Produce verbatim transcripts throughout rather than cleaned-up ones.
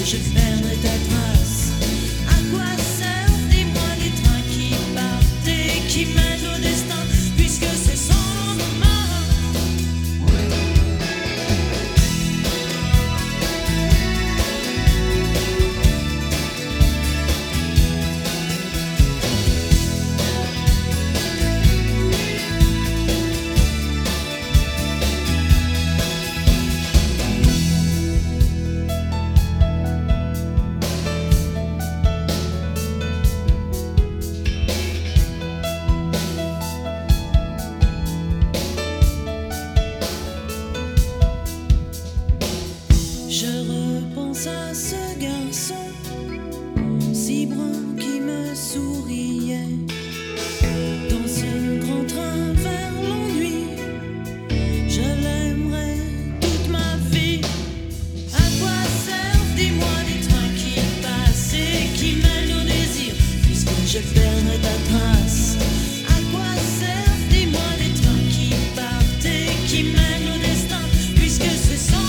je perdrai ta trace. À quoi servent, dis-moi, les trains qui partent et qui mènent au destin, puisque c'est sans moment. Je repense à ce garçon si brun qui me souriait dans ce grand train vers l'ennui. Je l'aimerais toute ma vie. À quoi servent, dis-moi, les trains qui passent et qui mènent au désir, puisque je perdrai ta trace. À quoi servent, dis-moi, les trains qui partent et qui mènent au destin, puisque c'est sans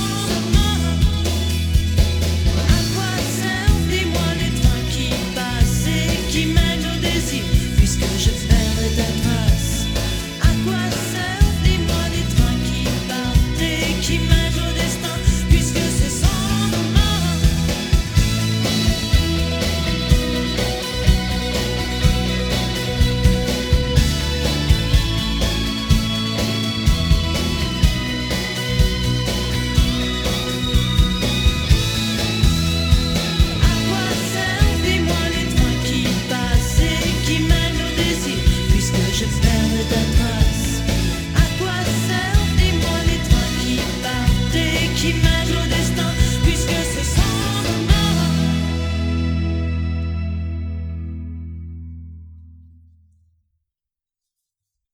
keep my